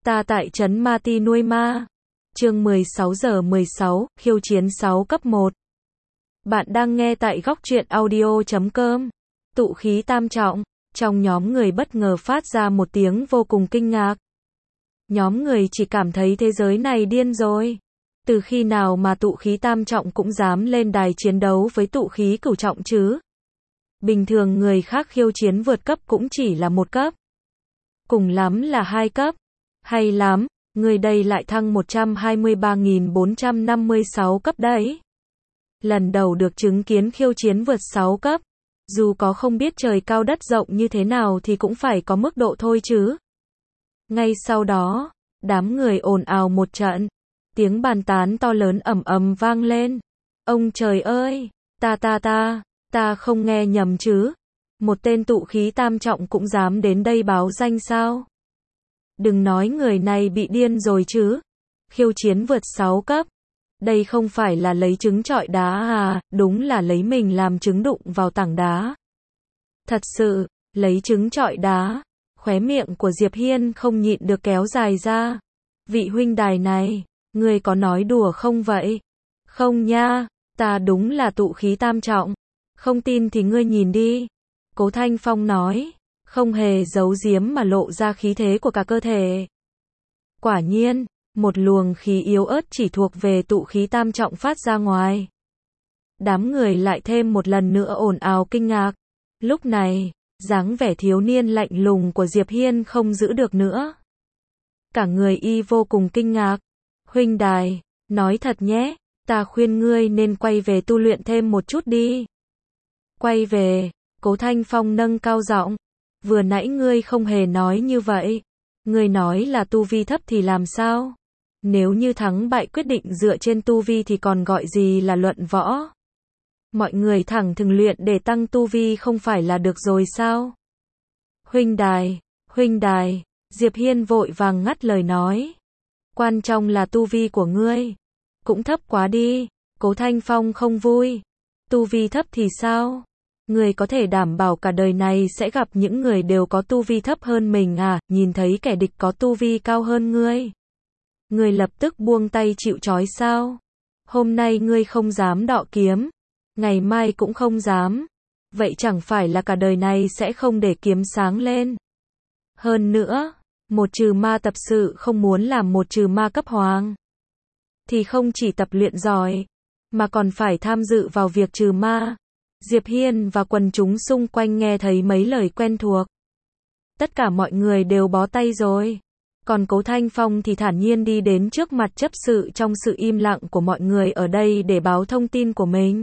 Ta tại trấn Ma Ti nuôi ma. Chương 16:16, khiêu chiến 6 cấp 1. Bạn đang nghe tại góc truyện audio.com. Tụ khí tam trọng, trong nhóm người bất ngờ phát ra một tiếng vô cùng kinh ngạc. Nhóm người chỉ cảm thấy thế giới này điên rồi. Từ khi nào mà tụ khí tam trọng cũng dám lên đài chiến đấu với tụ khí cửu trọng chứ? Bình thường người khác khiêu chiến vượt cấp cũng chỉ là 1 cấp. Cùng lắm là 2 cấp. Hay lắm, người đây lại thăng 123.456 cấp đấy. Lần đầu được chứng kiến khiêu chiến vượt 6 cấp. Dù có không biết trời cao đất rộng như thế nào thì cũng phải có mức độ thôi chứ. Ngay sau đó, đám người ồn ào một trận. Tiếng bàn tán to lớn ầm ầm vang lên. Ông trời ơi, ta không nghe nhầm chứ. Một tên tụ khí tam trọng cũng dám đến đây báo danh sao? Đừng nói người này bị điên rồi chứ. Khiêu chiến vượt 6 cấp. Đây không phải là lấy trứng trọi đá à, đúng là lấy mình làm trứng đụng vào tảng đá. Thật sự, lấy trứng trọi đá. Khóe miệng của Diệp Hiên không nhịn được kéo dài ra. Vị huynh đài này, ngươi có nói đùa không vậy? Không nha, ta đúng là tụ khí tam trọng. Không tin thì ngươi nhìn đi. Cố Thanh Phong nói, không hề giấu giếm mà lộ ra khí thế của cả cơ thể. Quả nhiên, một luồng khí yếu ớt chỉ thuộc về tụ khí tam trọng phát ra ngoài. Đám người lại thêm một lần nữa ồn ào kinh ngạc. Lúc này, dáng vẻ thiếu niên lạnh lùng của Diệp Hiên không giữ được nữa. Cả người y vô cùng kinh ngạc. Huynh đài, nói thật nhé, ta khuyên ngươi nên quay về tu luyện thêm một chút đi. Quay về, Cố Thanh Phong nâng cao giọng. Vừa nãy ngươi không hề nói như vậy. Ngươi nói là tu vi thấp thì làm sao? Nếu như thắng bại quyết định dựa trên tu vi thì còn gọi gì là luận võ? Mọi người thẳng thừng luyện để tăng tu vi không phải là được rồi sao? Huynh đài, Diệp Hiên vội vàng ngắt lời nói. Quan trọng là tu vi của ngươi. Cũng thấp quá đi, Cố Thanh Phong không vui. Tu vi thấp thì sao? Ngươi có thể đảm bảo cả đời này sẽ gặp những người đều có tu vi thấp hơn mình à, nhìn thấy kẻ địch có tu vi cao hơn ngươi. Ngươi lập tức buông tay chịu trói sao? Hôm nay ngươi không dám đọ kiếm, ngày mai cũng không dám. Vậy chẳng phải là cả đời này sẽ không để kiếm sáng lên. Hơn nữa, một trừ ma tập sự không muốn làm một trừ ma cấp hoàng. Thì không chỉ tập luyện giỏi, mà còn phải tham dự vào việc trừ ma. Diệp Hiên và quần chúng xung quanh nghe thấy mấy lời quen thuộc. Tất cả mọi người đều bó tay rồi. Còn Cố Thanh Phong thì thản nhiên đi đến trước mặt chấp sự trong sự im lặng của mọi người ở đây để báo thông tin của mình.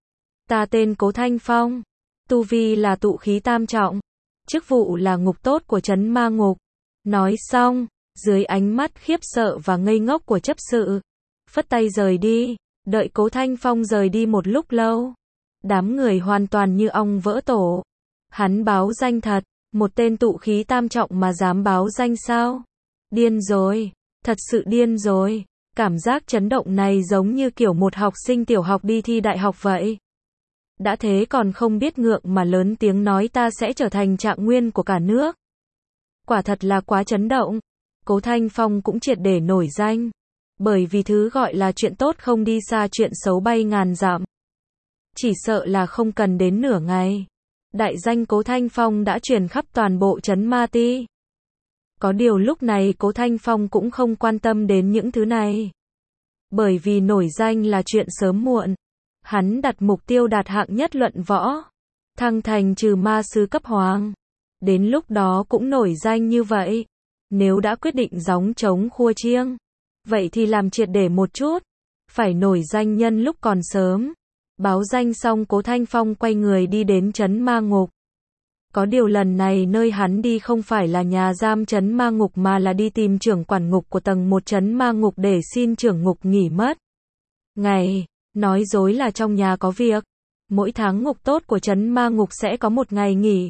Ta tên Cố Thanh Phong. Tu vi là tụ khí tam trọng. Chức vụ là ngục tốt của trấn ma ngục. Nói xong, dưới ánh mắt khiếp sợ và ngây ngốc của chấp sự, phất tay rời đi. Đợi Cố Thanh Phong rời đi một lúc lâu. Đám người hoàn toàn như ong vỡ tổ. Hắn báo danh thật, một tên tụ khí tam trọng mà dám báo danh sao? Điên rồi, thật sự điên rồi. Cảm giác chấn động này giống như kiểu một học sinh tiểu học đi thi đại học vậy. Đã thế còn không biết ngượng mà lớn tiếng nói ta sẽ trở thành trạng nguyên của cả nước. Quả thật là quá chấn động. Cố Thanh Phong cũng triệt để nổi danh. Bởi vì thứ gọi là chuyện tốt không đi xa chuyện xấu bay ngàn dặm. Chỉ sợ là không cần đến nửa ngày. Đại danh Cố Thanh Phong đã truyền khắp toàn bộ trấn Ma Ti. Có điều lúc này Cố Thanh Phong cũng không quan tâm đến những thứ này. Bởi vì nổi danh là chuyện sớm muộn. Hắn đặt mục tiêu đạt hạng nhất luận võ. Thăng thành trừ ma sư cấp hoàng. Đến lúc đó cũng nổi danh như vậy. Nếu đã quyết định gióng trống khua chiêng, vậy thì làm triệt để một chút. Phải nổi danh nhân lúc còn sớm. Báo danh xong Cố Thanh Phong quay người đi đến trấn ma ngục. Có điều lần này nơi hắn đi không phải là nhà giam trấn ma ngục mà là đi tìm trưởng quản ngục của tầng 1 trấn ma ngục để xin trưởng ngục nghỉ mất ngày. Nói dối là trong nhà có việc. Mỗi tháng ngục tốt của trấn ma ngục sẽ có một ngày nghỉ.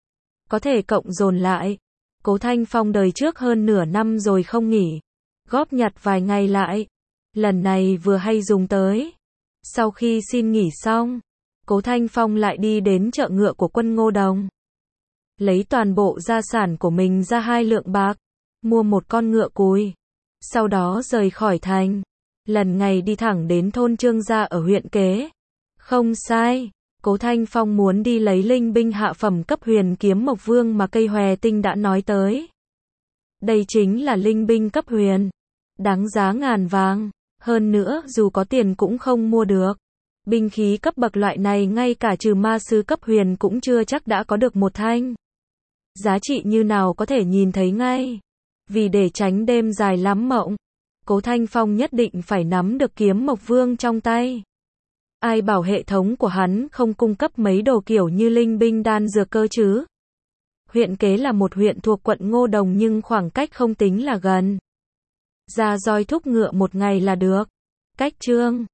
Có thể cộng dồn lại. Cố Thanh Phong đời trước hơn nửa năm rồi không nghỉ. Góp nhặt vài ngày lại. Lần này vừa hay dùng tới. Sau khi xin nghỉ xong, Cố Thanh Phong lại đi đến chợ ngựa của quân Ngô Đồng. Lấy toàn bộ gia sản của mình ra 2 lượng bạc. mua một con ngựa cùi, sau đó rời khỏi thành. Lần ngày đi thẳng đến thôn Trương Gia ở huyện Kế. Không sai, Cố Thanh Phong muốn đi lấy linh binh hạ phẩm cấp huyền kiếm Mộc Vương mà cây hòe tinh đã nói tới. Đây chính là linh binh cấp huyền, đáng giá ngàn vàng, hơn nữa dù có tiền cũng không mua được. Binh khí cấp bậc loại này ngay cả trừ ma sư cấp huyền cũng chưa chắc đã có được một thanh. Giá trị như nào có thể nhìn thấy ngay. Vì để tránh đêm dài lắm mộng, Cố Thanh Phong nhất định phải nắm được kiếm Mộc Vương trong tay. Ai bảo hệ thống của hắn không cung cấp mấy đồ kiểu như linh binh đan dược cơ chứ? Huyện Kế là một huyện thuộc quận Ngô Đồng nhưng khoảng cách không tính là gần. Ra roi thúc ngựa một ngày là được. Cách Trương